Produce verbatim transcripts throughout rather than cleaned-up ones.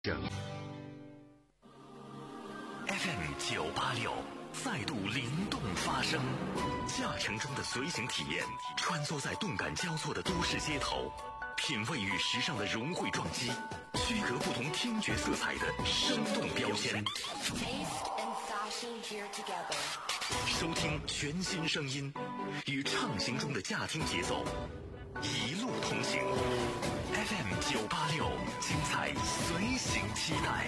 F M 九八六再度灵动发声，驾乘中的随行体验，穿梭在动感交错的都市街头，品味与时尚的融汇撞击，区隔不同听觉色彩的生动标签。收听全新声音，与畅行中的驾听节奏，一路同行。F M 九八六，精彩随行期待。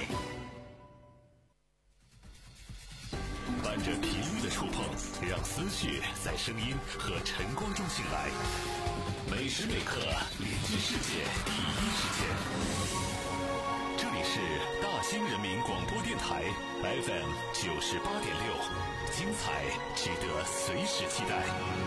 伴着频率的触碰，让思绪在声音和晨光中醒来。每时每刻连接世界第一时间。这里是大兴人民广播电台 F M 九十八点六，精彩值得随时期待。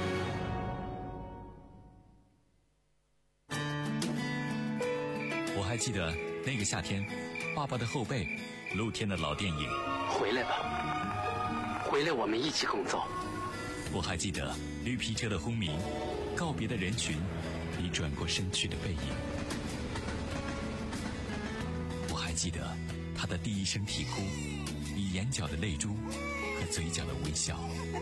我还记得那个夏天，爸爸的后背，露天的老电影。 回来吧，回来，我们一起共奏。 我还记得绿皮车的轰鸣，告别的人群，你转过身去的背影。我还记得他的第一声啼哭，你眼角的泪珠和嘴角的微笑。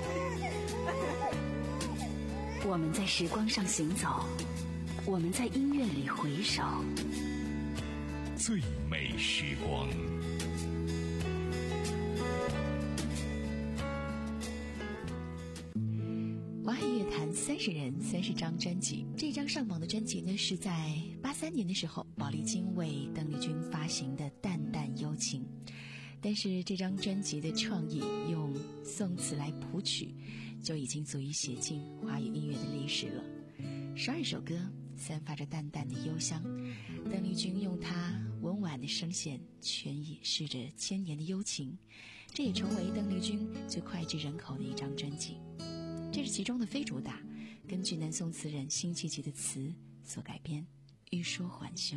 我们在时光上行走，我们在音乐里回首。 最美时光。 华海乐坛三十人三十张专辑，这张上榜的专辑呢，是在八三年的时候，宝丽金为邓丽君发行的《淡淡幽情》。但是这张专辑的创意用宋词来谱曲，就已经足以写进华语音乐的历史了。十二首歌散发着淡淡的幽香，邓丽君用她温婉的声线全以示着千年的幽情，这也成为邓丽君最脍炙人口的一张专辑。这是其中的非主打，根据南宋词人辛弃疾的词所改编，欲说还休。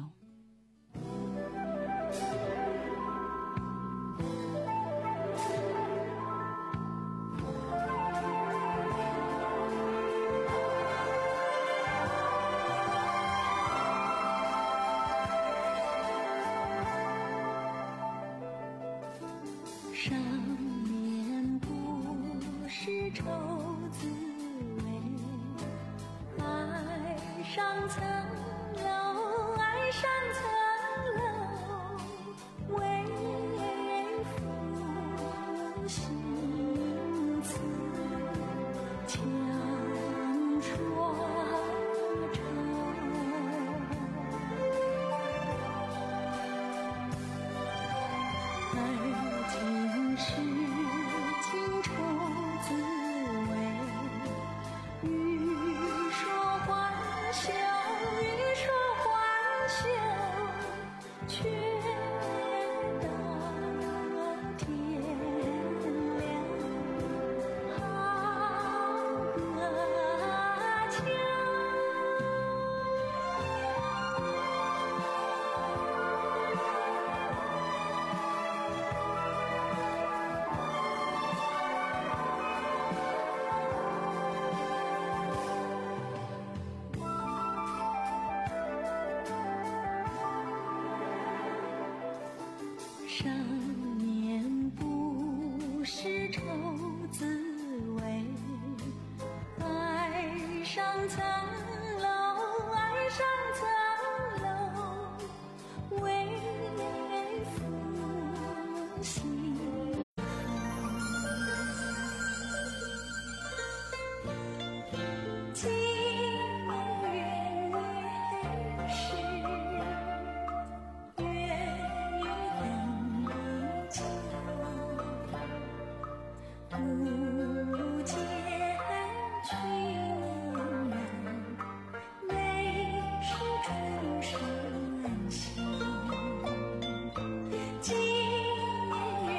今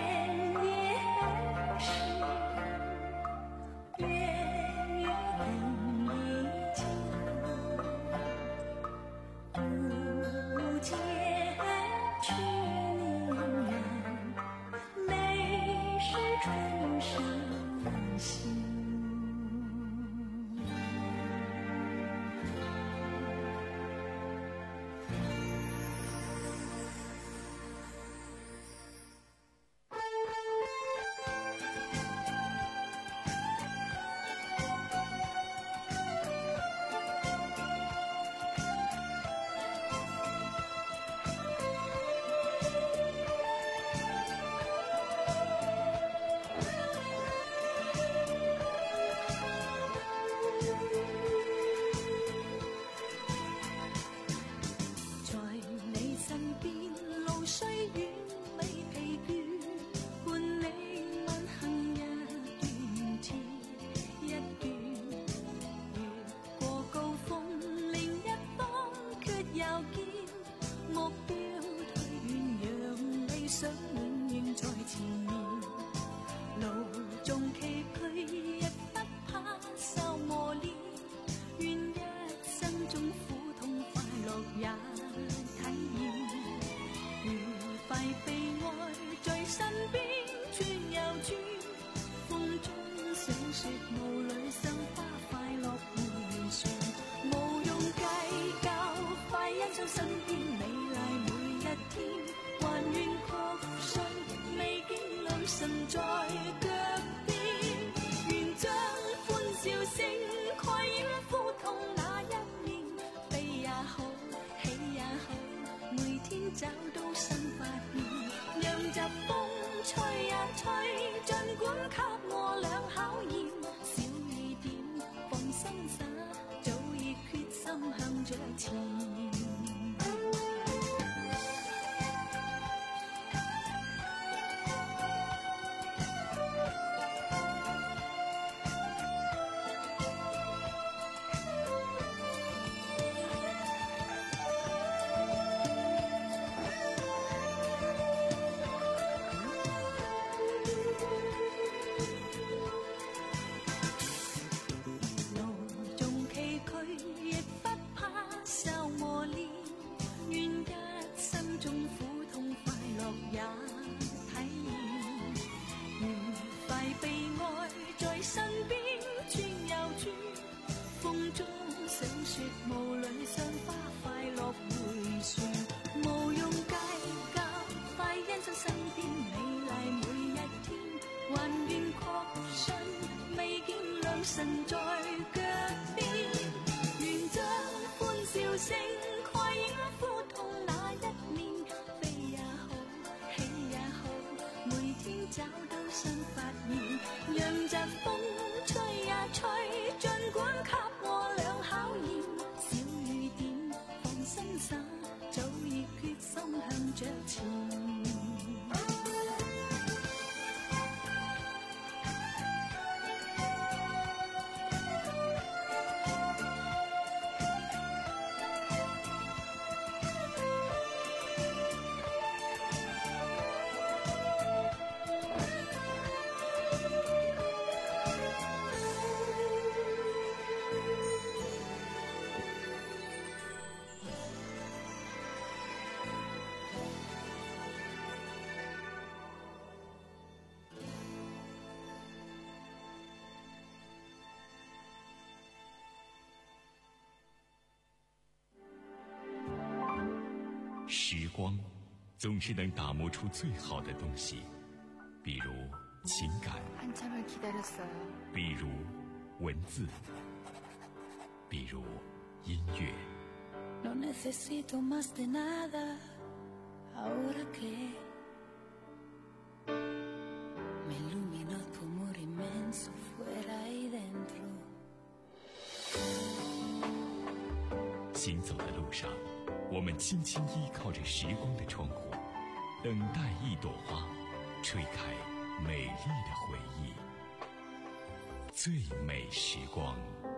想永遠在前面，路縱崎嶇亦不怕受磨練，願一生中苦痛快樂也體驗，愉快悲哀在身邊轉又轉，風中想說霧裏生花快樂迴旋，無用計較，快欣賞身邊美麗每一天，還願確信未見良辰在腳邊，願將歡笑聲蓋掩苦痛那一面，悲也好，喜也好，每天找到新發現，讓疾風吹呀吹，儘管給我倆考驗，小雨點放心灑，早已決心向着前。 时光总是能打磨出最好的东西，比如情感，比如文字，比如音乐。 No necesito más de nada, ahora que me ilumina tu amor inmenso fuera y dentro。 行走的路上，我们轻轻依靠着时光的窗户，等待一朵花吹开美丽的回忆。最美时光。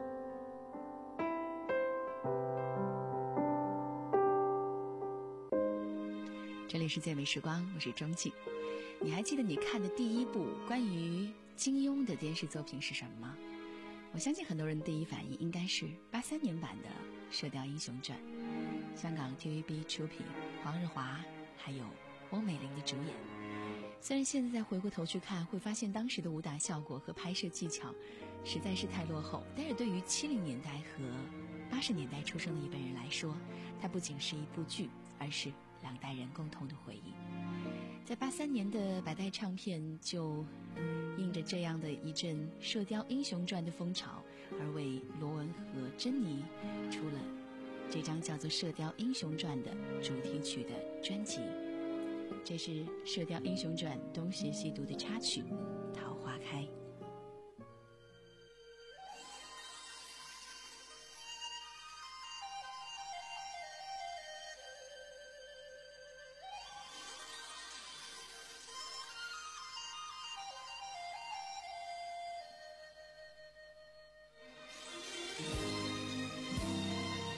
这里是最美时光，我是钟静。你还记得你看的第一部关于金庸的电视作品是什么吗？我相信很多人第一反应应该是八三年版的《射雕英雄传》，香港 T V B 出品，黄日华还有翁美玲的主演。虽然现在再回过头去看，会发现当时的武打效果和拍摄技巧实在是太落后，但是对于七零年代和八十年代出生的一辈人来说，它不仅是一部剧，而是两代人共同的回忆。在八三年的百代唱片就印着这样的一阵《射雕英雄传》的风潮，而为罗文和珍妮出了这张叫做《射雕英雄传》的主题曲的专辑。这是《射雕英雄传》东邪西毒的插曲《桃花开》。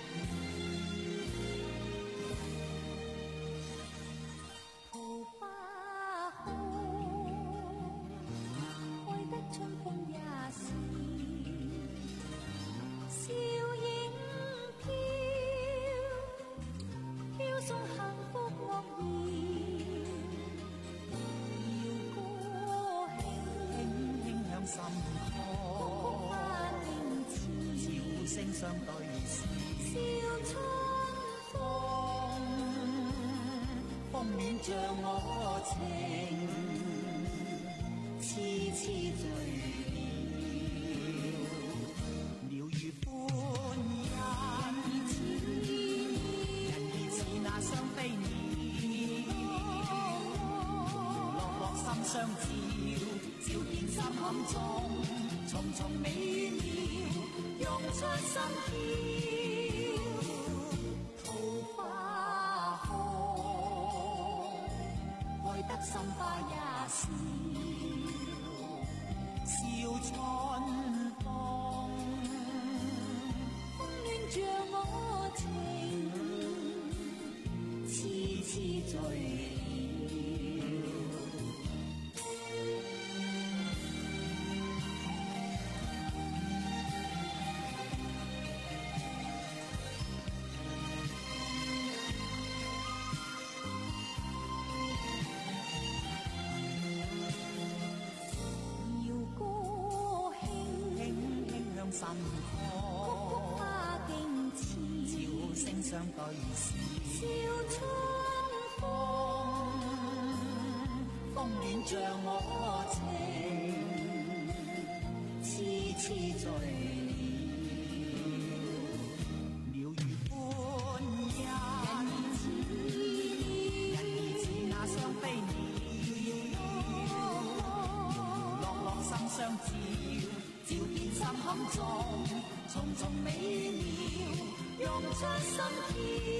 桃花聲相對笑春風，風暖像我情，痴痴醉了，鳥語歡欣，人兒似那雙飛鳥，落落心相照，照見心坎中重重美妙，湧出心跳，桃花開，開得心花也笑，笑春風，風暖像我情，痴痴醉山坡，花徑似，潮聲相對笑，笑春風，風暖像我情，痴痴醉了，鳥語歡欣，人兒似那雙飛鳥，落落心相照，照見心坎中重重美妙，湧出心跳，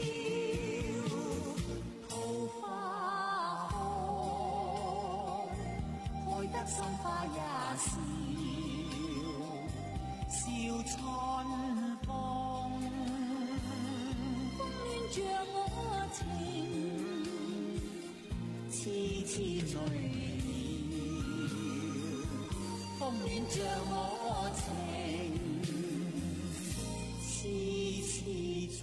桃花開，開得心花也笑，笑春風，風暖像我情，痴痴醉風暖像我情，痴痴醉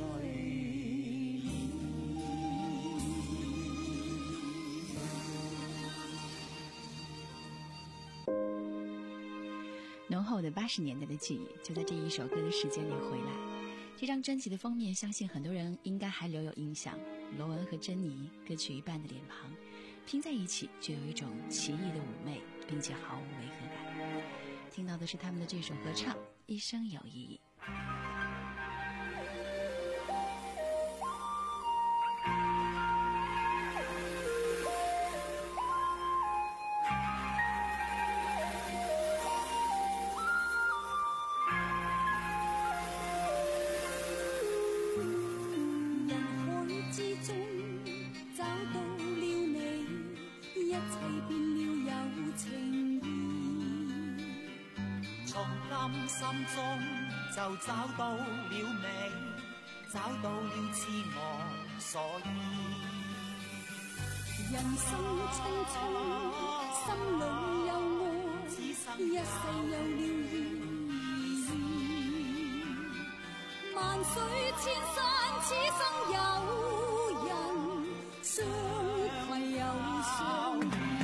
浓厚的八十年代的记忆就在这一首歌的时间里回来。这张专辑的封面相信很多人应该还留有印象，罗文和珍妮各取一半的脸庞拼在一起，就有一种奇异的妩媚，并且毫无违和感。听到的是他们的这首合唱《一生有意义》。 心中就找到了你，找到了痴我所依。 人生匆匆，心裏有愛，一世有了意義。萬水千山，此生有人相攜又相依。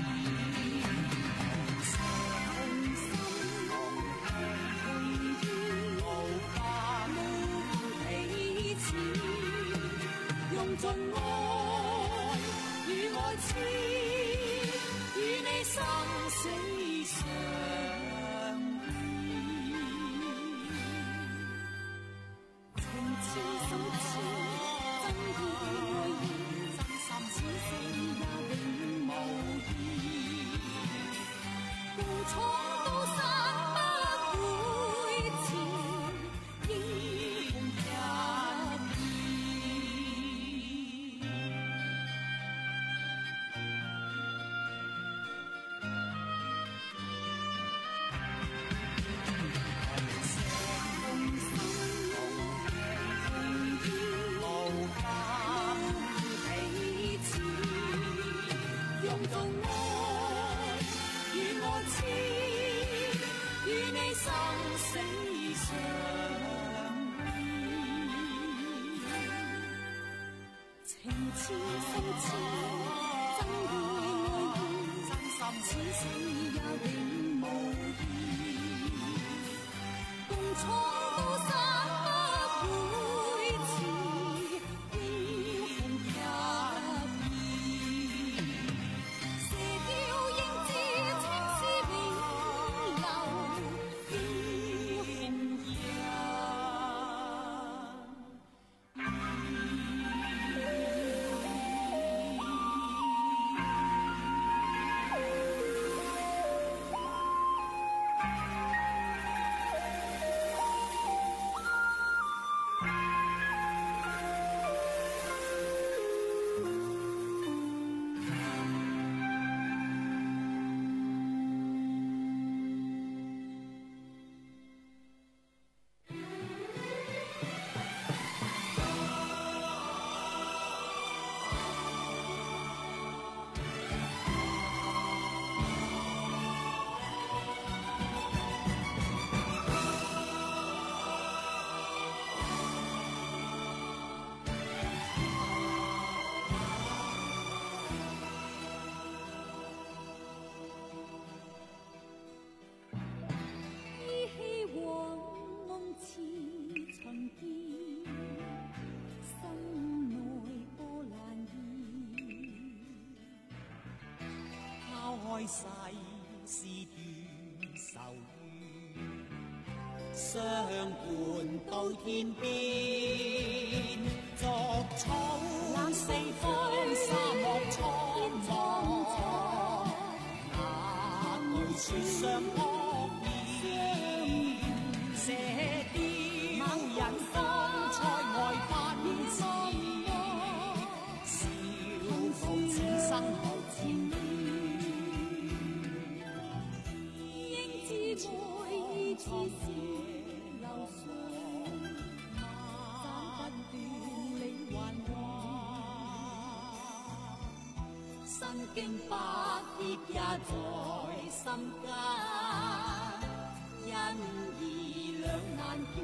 盡愛與愛痴，與你生死相依，情痴心痴，真意愛意，真心此生也永無異，共闖高山不會遲，應共一痴心痴，真意愛意，真心此生也永無異，共闖高山。 世事斷愁怨，相伴到天邊，逐草四方沙漠蒼茫，那對雪上撲面，射雕人風塞外奔馳，笑傲此生無纏綿。 應知每次是流水，斬不斷理還亂，身經百劫也在心間，因義兩難斷。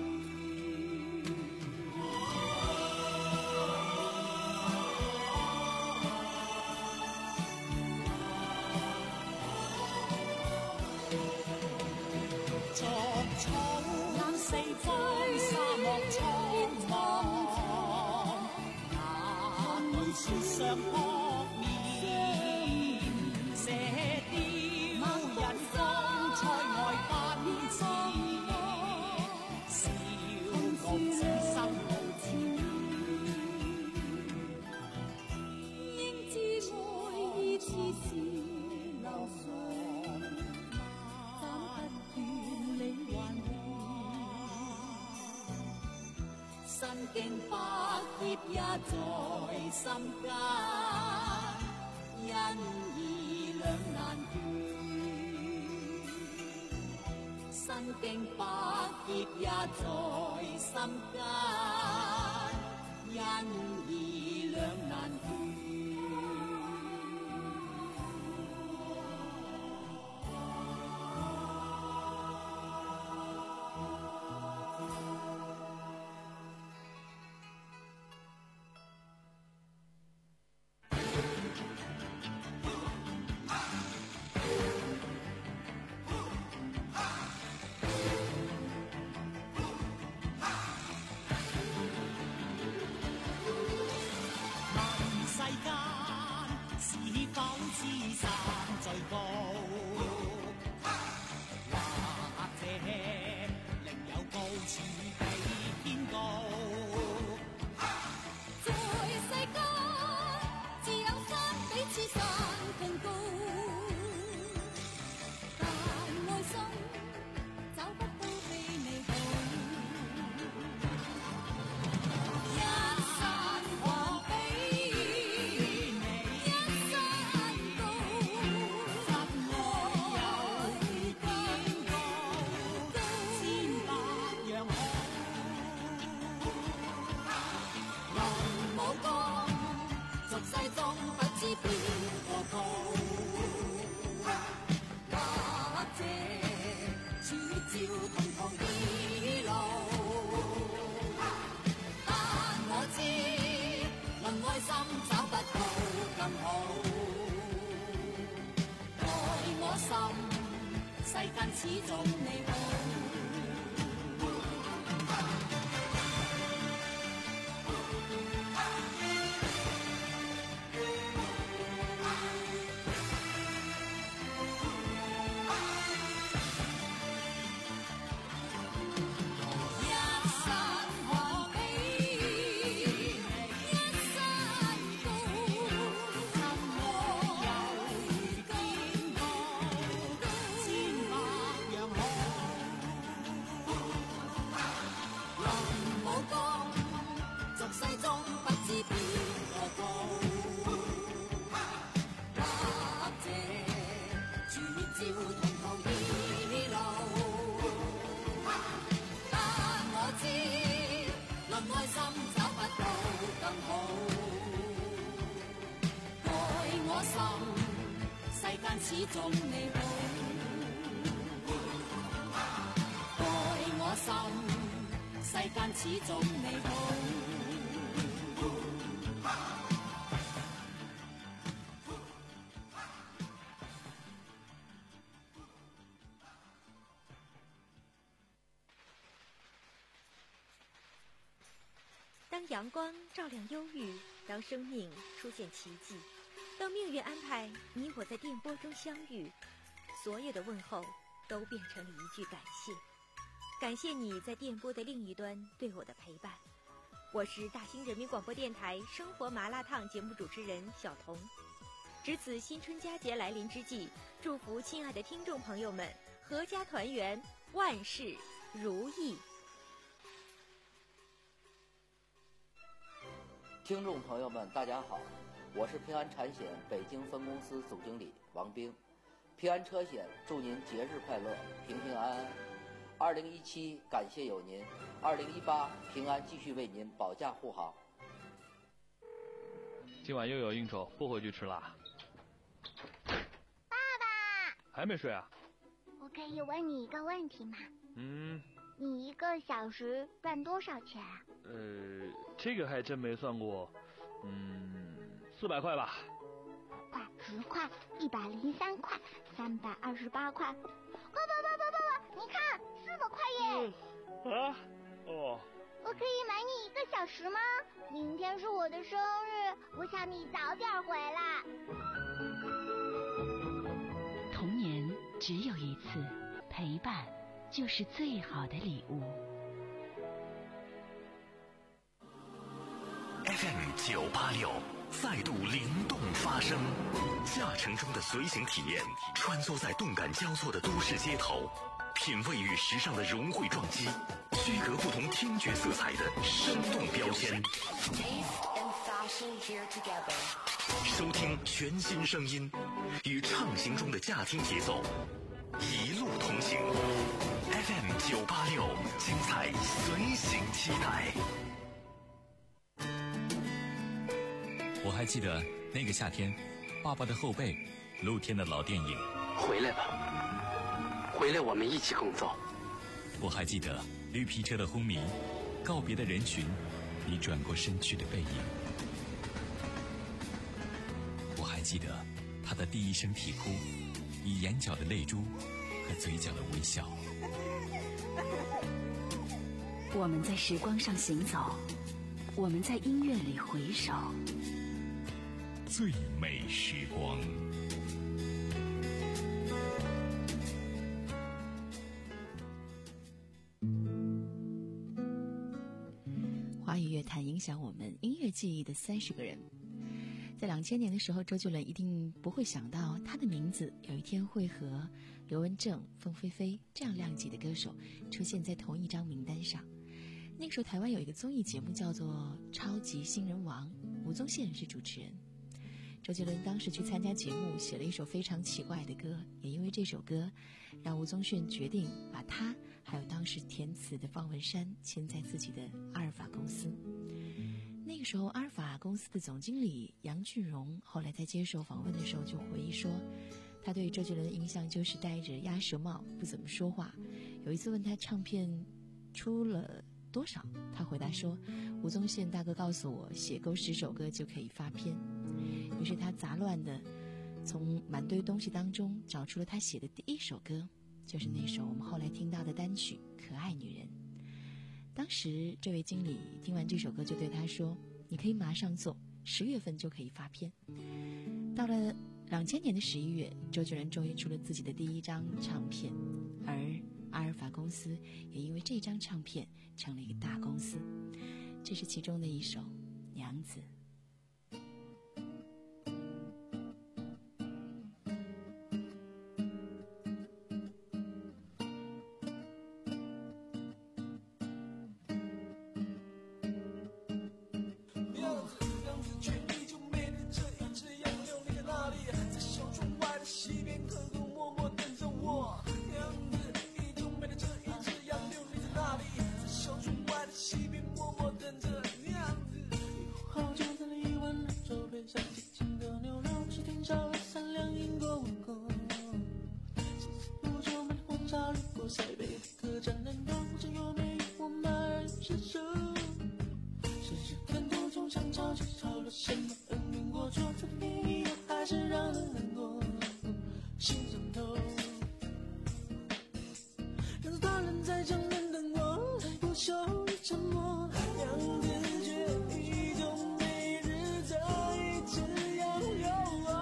逐草眼四方沙漠蒼茫，那對雪上撲面，射雕人風塞外奔馳，笑傲此生無纏綿。應知每次是流水，斬不斷理還亂，身經百劫也在心間，因義兩難斷。身經百劫也在心間，因義兩難斷。世間是否知山最高？或者另有高處比天高？ 在世間，只有山比此山更高，但愛心找不到比你好。一山可比世中不知邊個高，或者處照同途異路，但我知論愛心找不到更好，愛我心世間始終你好。世間始終你好，愛我心，世間始終你好。 当阳光照亮忧郁，当生命出现奇迹， 当命运安排你我在电波中相遇，所有的问候都变成了一句感谢。感谢你在电波的另一端对我的陪伴。我是大兴人民广播电台生活麻辣烫节目主持人小彤。值此新春佳节来临之际，祝福亲爱的听众朋友们阖家团圆，万事如意。 听众朋友们大家好，我是平安产险北京分公司总经理王兵。平安车险祝您节日快乐，平平安安。二零一七感谢有您，二零一八平安继续为您保驾护航。 今晚又有应酬，不回去吃啦。 爸爸还没睡啊？ 我可以问你一个问题吗？ 嗯。 你一个小时赚多少钱啊？ 呃，这个还真没算过。嗯，四百块吧。 块、十块、一百零三块、三百二十八块。爸爸爸爸爸爸，你看，四百块耶！ 嗯、啊？哦。 我可以买你一个小时吗？明天是我的生日，我想你早点回来。 童年只有一次，陪伴就是最好的礼物。 F M 九八六再度灵动发声，驾乘中的随行体验，穿梭在动感交错的都市街头，品味与时尚的融汇撞击，区隔不同听觉色彩的生动标签。收听全新声音，与畅行中的驾听节奏，一路同行。F M 九八六，精彩随行期待。 我还记得那个夏天，爸爸的后背，露天的老电影。 回来吧，回来我们一起工作。 我还记得绿皮车的轰鸣，告别的人群，你转过身去的背影。我还记得他的第一声啼哭，以眼角的泪珠和嘴角的微笑。 我们在时光上行走，我们在音乐里回首。 最美时光。 华语乐坛影响我们音乐记忆的三十个人，在两千年的时候，周杰伦一定不会想到他的名字有一天会和刘文正、凤飞飞这样量级的歌手出现在同一张名单上。那个时候台湾有一个综艺节目叫做《超级新人王》，吴宗宪是主持人。周杰伦当时去参加节目，写了一首非常奇怪的歌，也因为这首歌让吴宗宪决定把他还有当时填词的方文山签在自己的阿尔法公司。那个时候阿尔法公司的总经理杨俊荣后来在接受访问的时候就回忆说，他对周杰伦的印象就是戴着鸭舌帽，不怎么说话。有一次问他唱片出了多少，他回答说，吴宗宪大哥告诉我，写够十首歌就可以发片。于是他杂乱的从满堆东西当中找出了他写的第一首歌，就是那首我们后来听到的单曲《可爱女人》。当时这位经理听完这首歌就对他说，你可以马上做，十月份就可以发片。到了两千年的十一月，周杰伦终于出了自己的第一张唱片，而阿尔法公司也因为这张唱片成了一个大公司。这是其中的一首《娘子》。 娘子却一种每日在一直拥有我。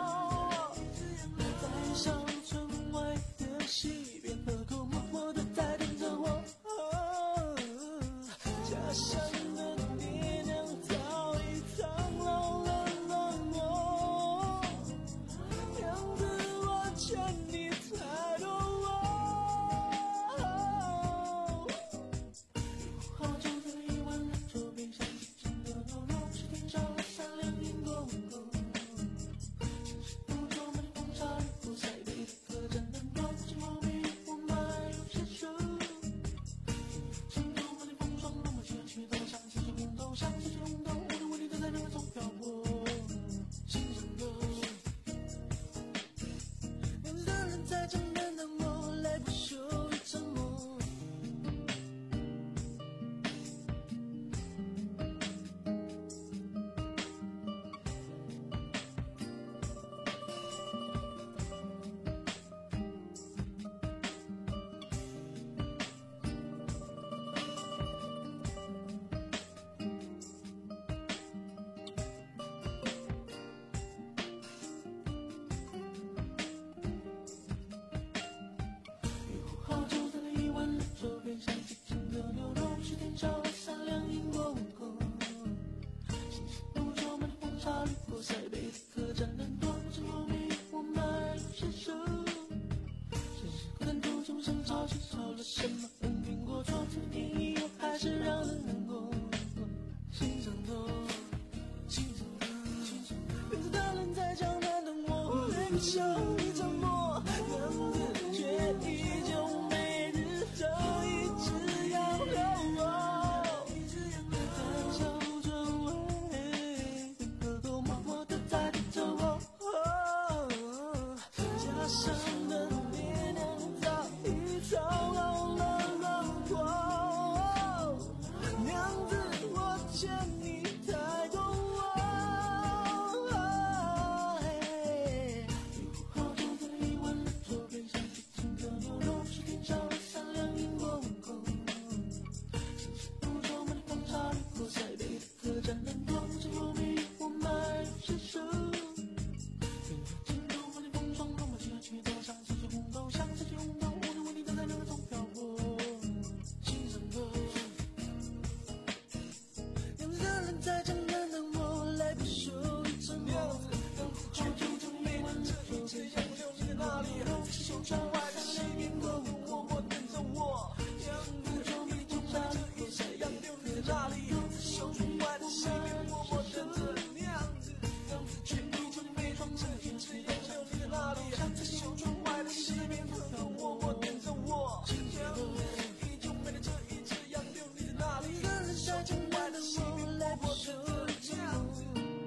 是少了什么，能听过错这电影又还是让人难过。心上头，心上头，有的人在江南等我，泪不笑一场梦，样子却依旧每日都一直要留我。胆小无作为，额头默默地在低头。家乡的爹娘早已操劳了轮廓，娘子我欠你太多。好久的一碗热粥，配上几斤的牛肉，是天上的善良因果问候。世事不周，满地黄沙绿过塞北的客栈人头，最后没我满是手。去多少次红豆，像是去红豆，无论为你等在热中漂泊。心上头，娘子的人在江南等我，来不休一沉默。好久就没问这一切要留你在哪里，是袖窗外的西边过，默默等着我。娘子就没就在这一切要留你在哪里，是袖窗外的西边默默等着娘子。娘子却依旧没装这一切要留你在哪里。袖窗外的西边偷偷默默等着我，娘子依旧没了这一切要留你在哪里？一个人在江南的西边来不及娘子。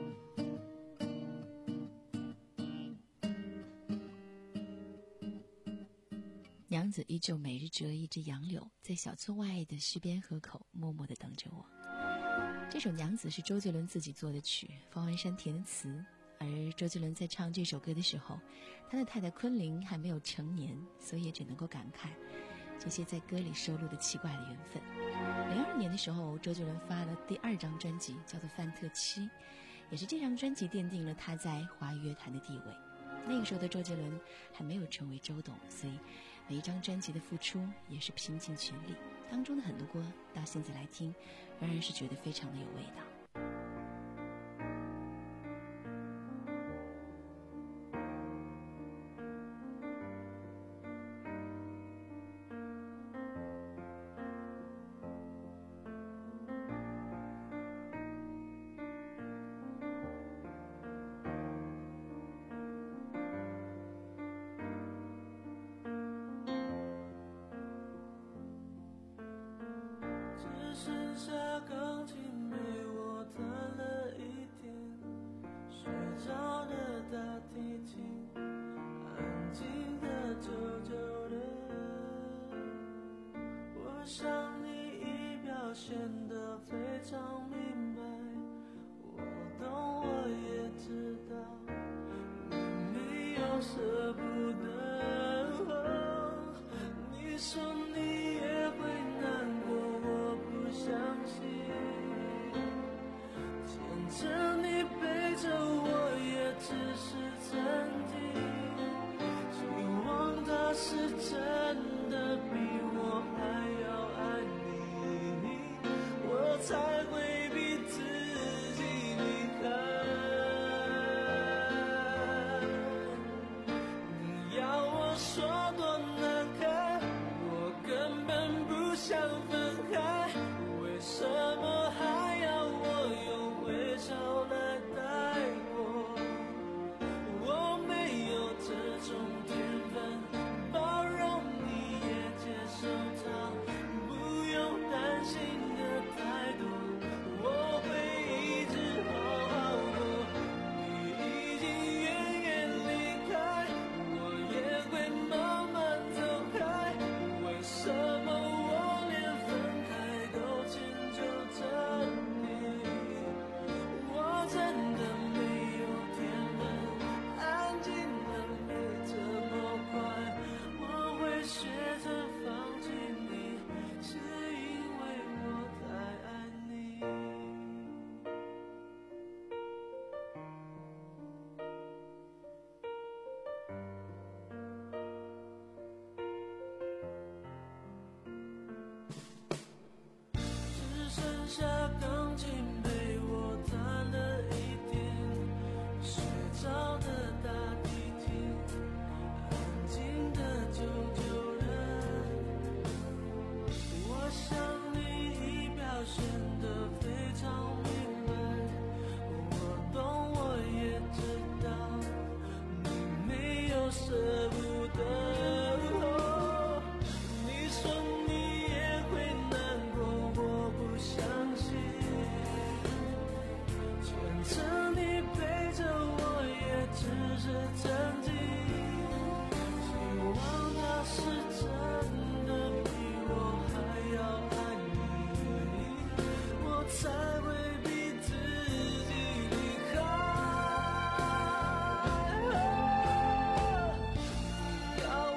娘子依旧每日折一枝杨柳，在小村外的溪边河口默默地等着我。这首《娘子》是周杰伦自己做的曲，方文山填的词。而周杰伦在唱这首歌的时候，他的太太昆凌还没有成年，所以也只能够感慨这些在歌里收录的奇怪的缘分。零二年的时候，周杰伦发了第二张专辑，叫做《范特七》，也是这张专辑奠定了他在华语乐坛的地位。那个时候的周杰伦还没有成为周董，所以每一张专辑的付出也是拼尽全力。当中的很多歌到现在来听，仍然是觉得非常的有味道。 剩下钢琴陪我弹了一天，睡着的大提琴，安静的久久的。我想你已表现得非常明白，我懂我也知道，你没有舍不得。你说你也会难过，相信牵着你背着我也只是曾经，希望他是真的比我还要爱你，我才会逼自己离开。你要我说多难堪，我根本不想分开，为什么还要我用微笑来带过？我没有这种天分，包容你也接受它，不用担心的太多，我会一直好好过。你已经远远离开，我也会慢慢走开，为什么我连分开都迁就着你？我真的没有天分，安静的没这么快，我会学着放弃你，是因为我太爱你。只剩下钢琴陪我弹了一天，睡着的大提琴，安静的久久的。 舍不得。哦，你说你也会难过，我不相信。全程你陪着我，也只是曾经。希望他是真的比我还要爱你，我才会逼自己离开。要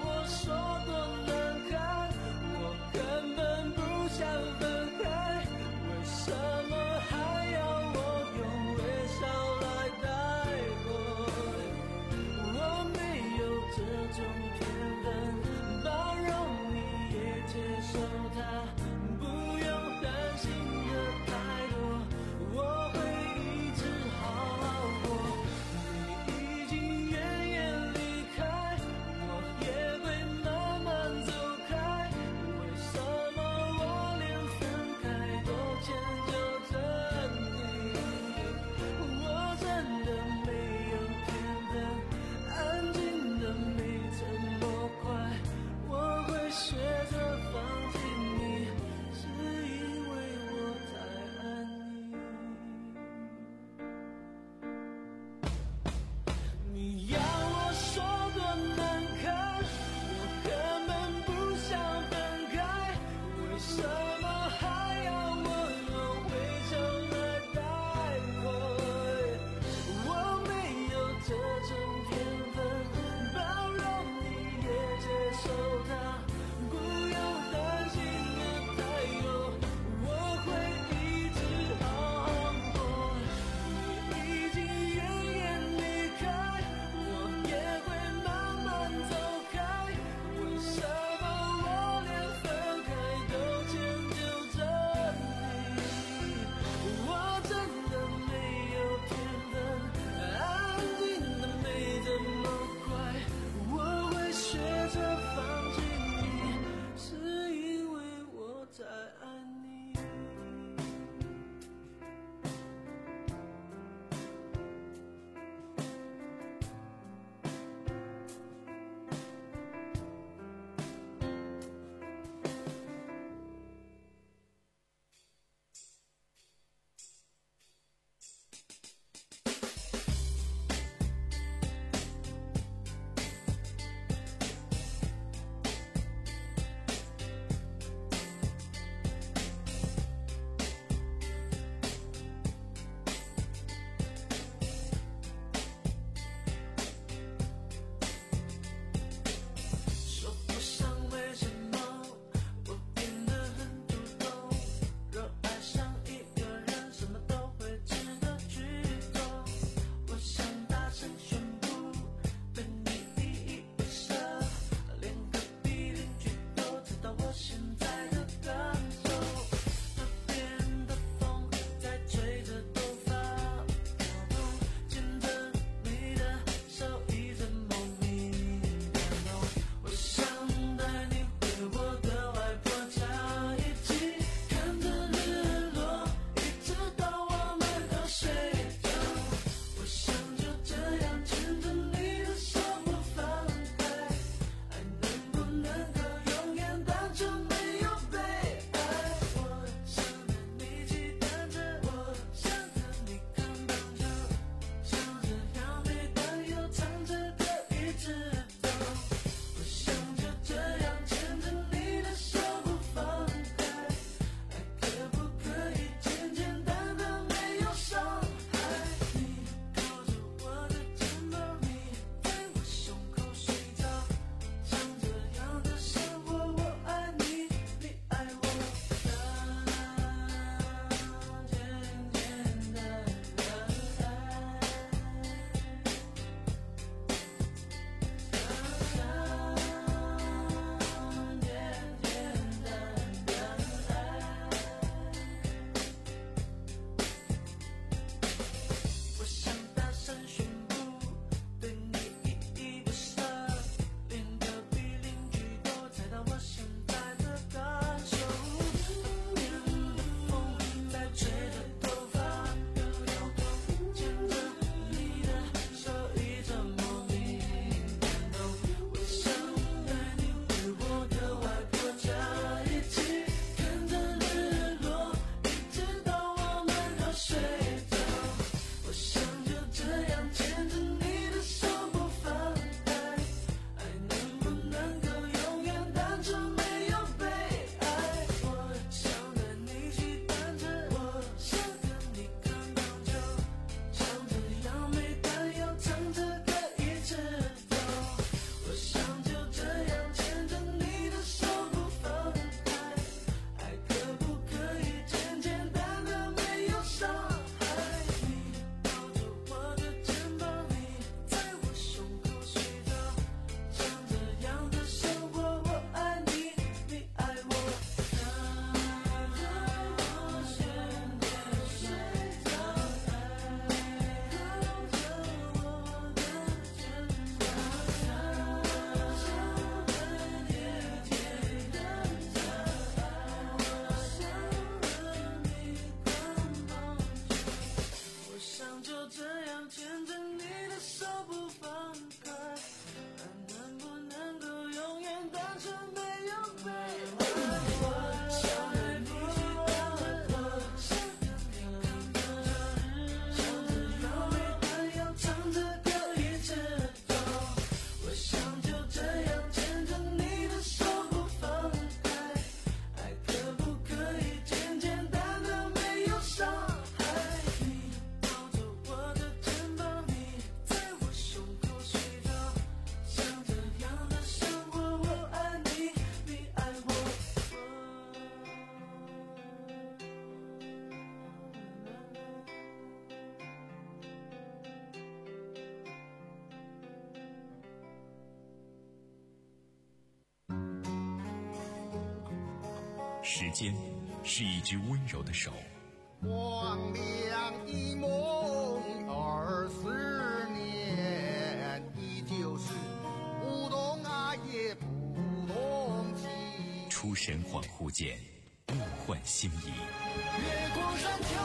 时间是一只温柔的手， 光亮一梦二十年，依旧是不懂爱也不懂情。 出神恍惚间，物换星移。 越过山丘，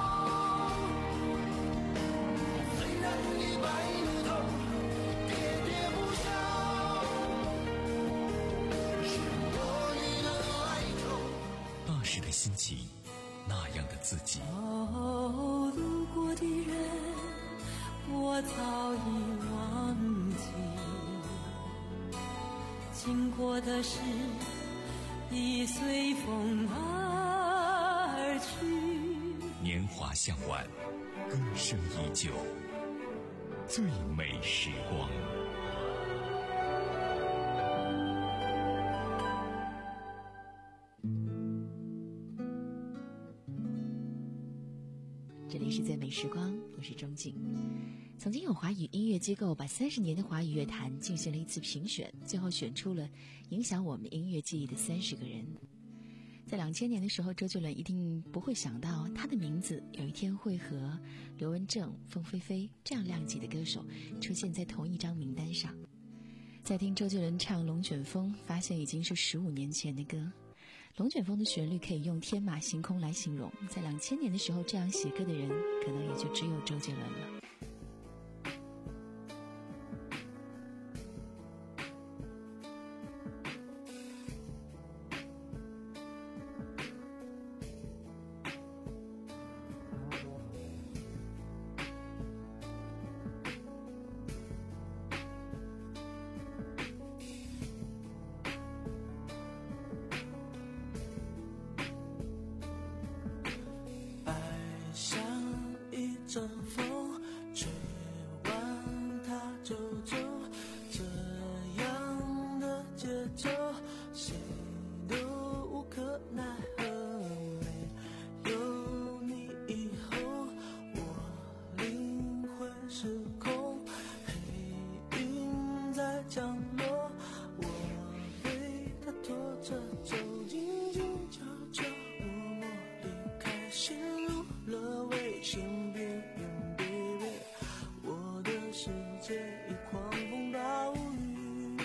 虽然已白了头，喋喋不休，是我你的哀愁。 那时的心情，那样的自己。 哦，路过的人，我早已忘记，经过的事已随风而去。 年华向晚，歌声依旧，最美时光。 这里是最美时光，我是钟静。曾经有华语音乐机构把三十年的华语乐坛进行了一次评选，最后选出了影响我们音乐记忆的三十个人。在两千年的时候，周杰伦一定不会想到他的名字有一天会和刘文正、凤飞飞这样量级的歌手出现在同一张名单上。在听周杰伦唱《龙卷风》，发现已经是十五年前的歌。龙卷风的旋律可以用天马行空来形容，在两千年的时候，这样写歌的人可能也就只有周杰伦了。 阵风吹完它就走，这样的节奏谁都无可奈何。没有你以后，我灵魂失控，黑云在降落，我被它拖着走，静静悄悄默默离开，陷入了危险边。这一狂风暴雨，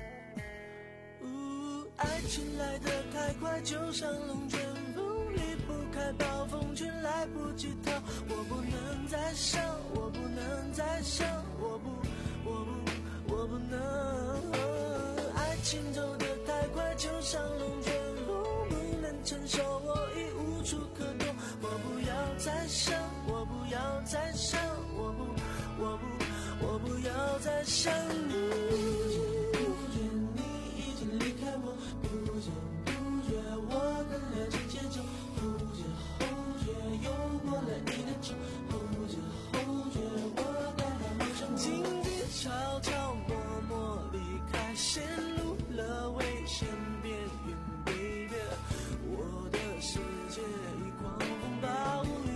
呜，爱情来得太快，就像龙卷风，离不开暴风圈，来不及逃。我不能再想，我不能再想，我不，我不，我不能。爱情走得太快，就像龙卷风，不能承受，我已无处可躲。我不要再想，我不要再想，我不，我不。我不要再想你，不知不觉你已经离开我，不知不觉我跟爱情接触，不知不觉又过了一个秋，不知不觉我带到路上，静静悄悄默默离开，陷入了危险边缘 ，baby， 我的世界已狂风暴雨，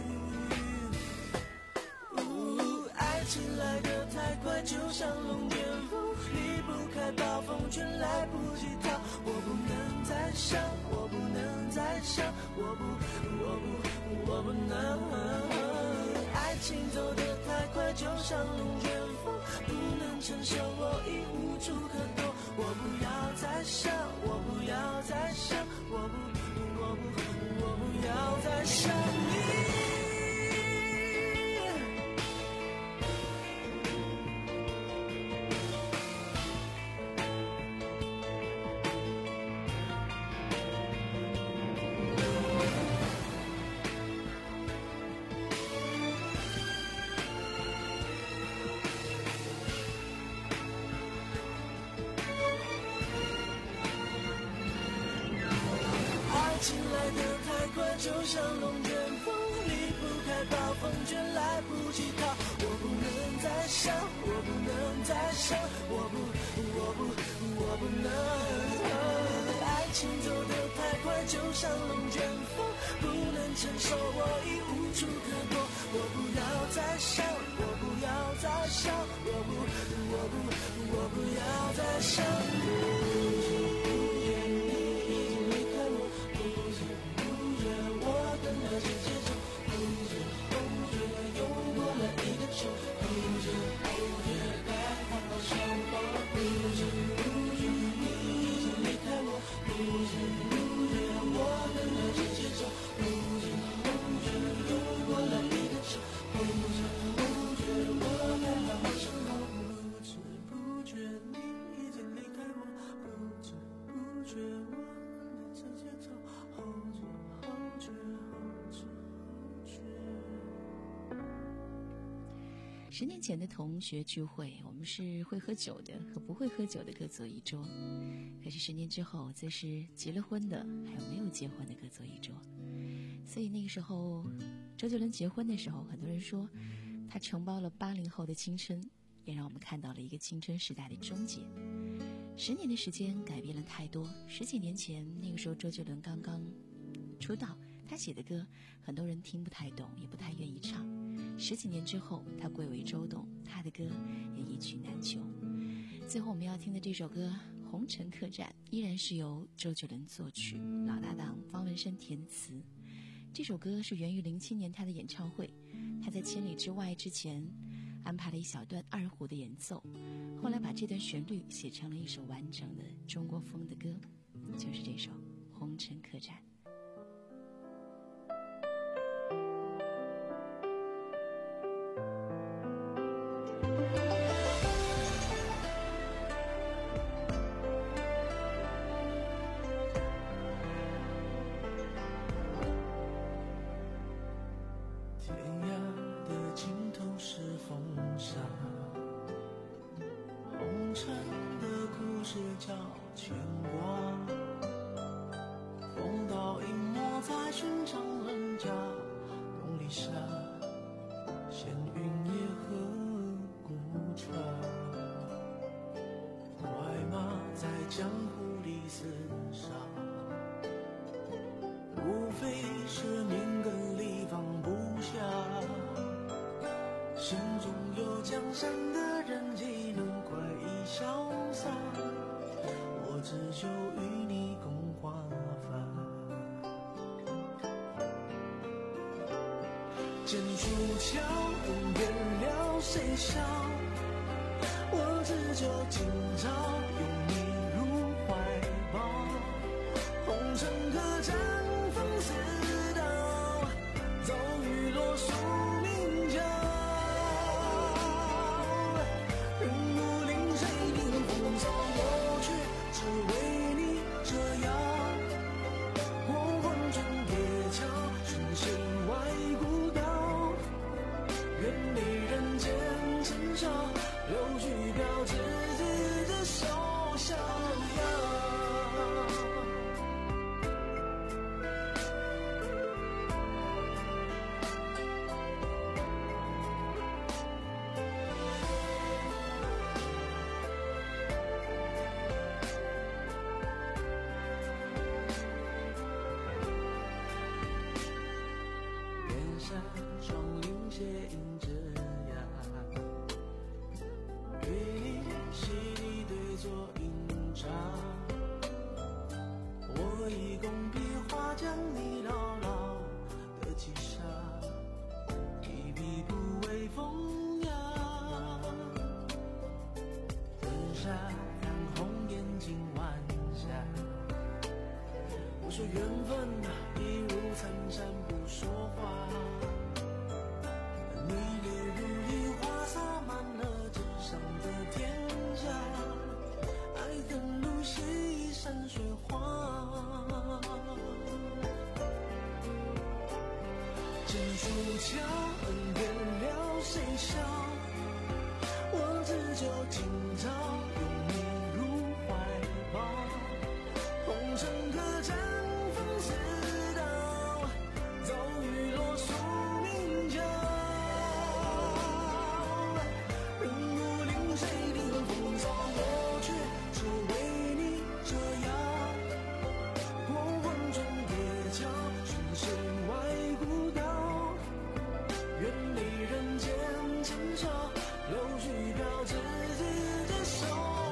呜，爱情来的。太快，就像龙卷风，离不开暴风圈，来不及逃。我不能再想，我不能再想，我不，我不，我不能。爱情走得太快，就像龙卷风，不能承受，我已无处可躲。我不要再想，我不要再想，我不，我不，我不要再想你。爱情来得太快，就像龙卷风，离不开暴风圈，来不及逃。我不能再想，我不能再想，我不，我不，我不能。爱情走得太快，就像龙卷风，不能承受，我已无处可躲。我不要再想，我不要再想，我不，我不，我不要再想你。不见你已经离开我，不见。 十年前的同学聚会，我们是会喝酒的和不会喝酒的各坐一桌，可是十年之后则是结了婚的还有没有结婚的各坐一桌。所以那个时候周杰伦结婚的时候，很多人说他承包了八零后的青春，也让我们看到了一个青春时代的终结。十年的时间改变了太多。十几年前那个时候周杰伦刚刚出道，他写的歌很多人听不太懂，也不太愿意唱。十几年之后他贵为周董，他的歌也一曲难求。最后我们要听的这首歌《红尘客栈》依然是由周杰伦作曲，老搭档方文山填词。这首歌是源于零七年他的演唱会，他在千里之外之前安排了一小段二胡的演奏，后来把这段旋律写成了一首完整的中国风的歌，就是这首《红尘客栈》。 江湖里厮杀，无非是命根里放不下。心中有江山的人，岂能快意潇洒？我只求与你共华发。剑出鞘，人变了谁笑？我只求今朝有你红尘客栈风似刀，早雨落宿命角。人不领谁领风骚，我却只为你这样。过黄泉铁桥，寻世外古道，愿你人间尘嚣，柳絮飘至自的手逍遥。双林斜映着崖，与你席地对坐饮茶。我以工笔画将你牢牢的击杀，一笔不为风雅。灯下染红眼睛晚霞，我说缘分一如参禅不说话。山水画，剑出鞘，恩变了谁笑？我只求今朝有你入怀抱。红尘客栈风似刀，早雨落宿命角。人不领谁领风骚，我却只为这样过黄泉铁桥，寻世外古道，远离人间尘嚣，柳絮飘至自的手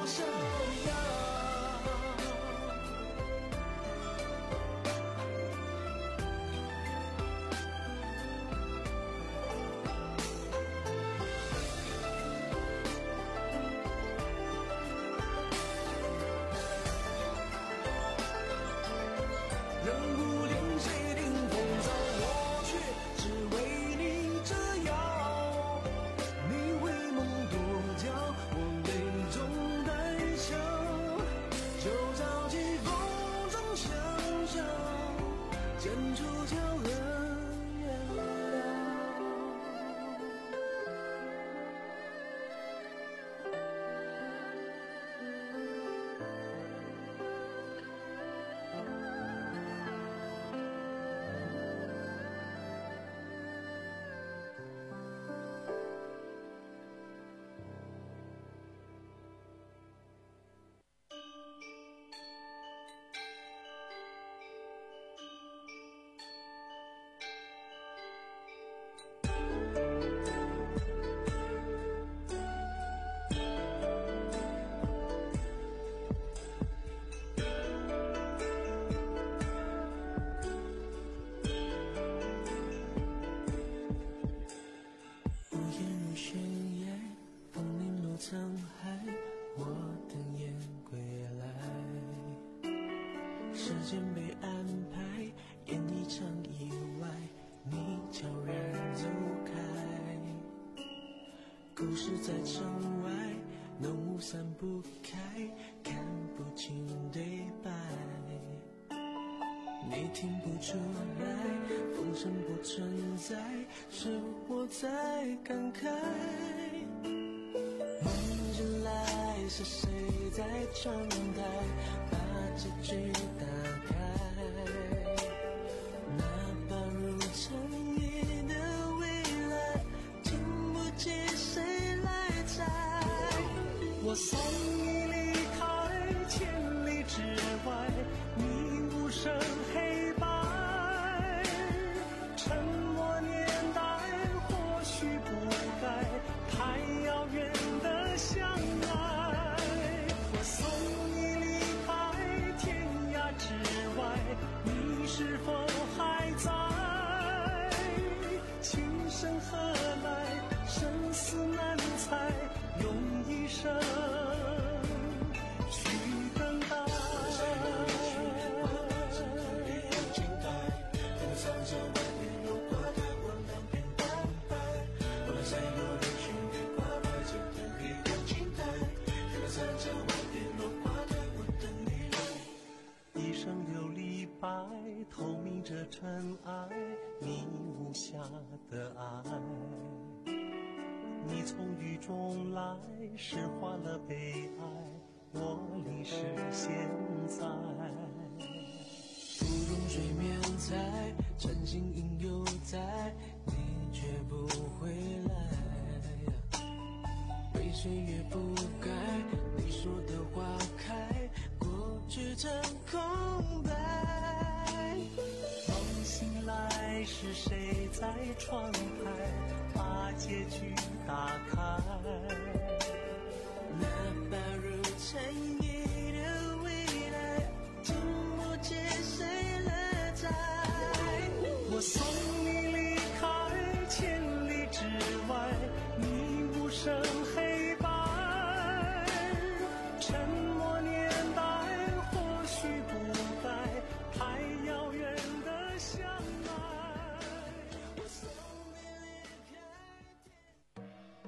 间被安排，演一场意外，你悄然走开。故事在城外，浓雾散不开，看不清对白。你听不出来，风声不存在，是我在感慨。梦醒来，是谁在窗台把结局打开？哪怕如尘埃的未来，经不起谁来猜。我送你离开千里之外，你无声黑白，沉默年代或许不该太遥远的相爱。我送你离开天涯之外，你是否还在？情深何来，生死难猜，用一生去等待。一生琉璃白，透明着尘埃，你无瑕的爱。你从雨中来，释化了悲哀，我离世现在。不用睡眠猜，真心应犹在，你却不回来。被岁月覆盖，你说的花开，过去成空白。梦醒来，是谁在窗台把结局打开？哪怕如尘埃的未来，经不起谁来摘。我送你离开千里之外，你无声黑白，沉默年代或许不该太遥远的相爱。我送你离开。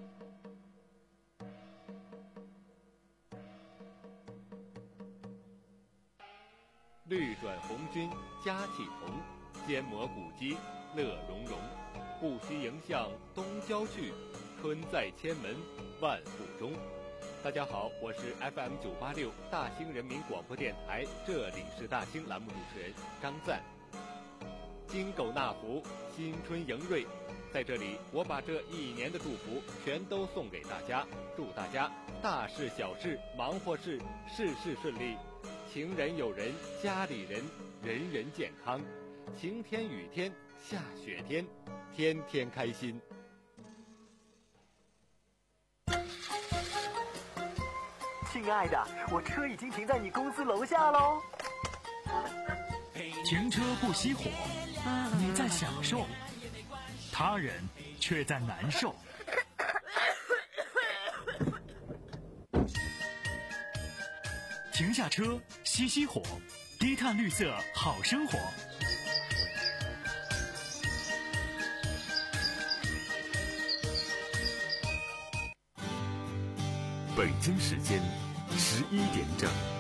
绿转红军佳气同，坚磨古肌乐融融。不须迎向东郊去，春在千门万户中。大家好，我是 F M 九八六大兴人民广播电台，这里是大兴栏目主持人张赞。金狗纳福，新春迎瑞，在这里我把这一年的祝福全都送给大家，祝大家大事小事忙活事事事顺利，情人友人家里人人人健康，晴天雨天下雪天，天天开心。 亲爱的，我车已经停在你公司楼下喽。 停车不熄火，你在享受，他人却在难受。停下车，熄熄火，低碳绿色好生活。 北京时间十一点整。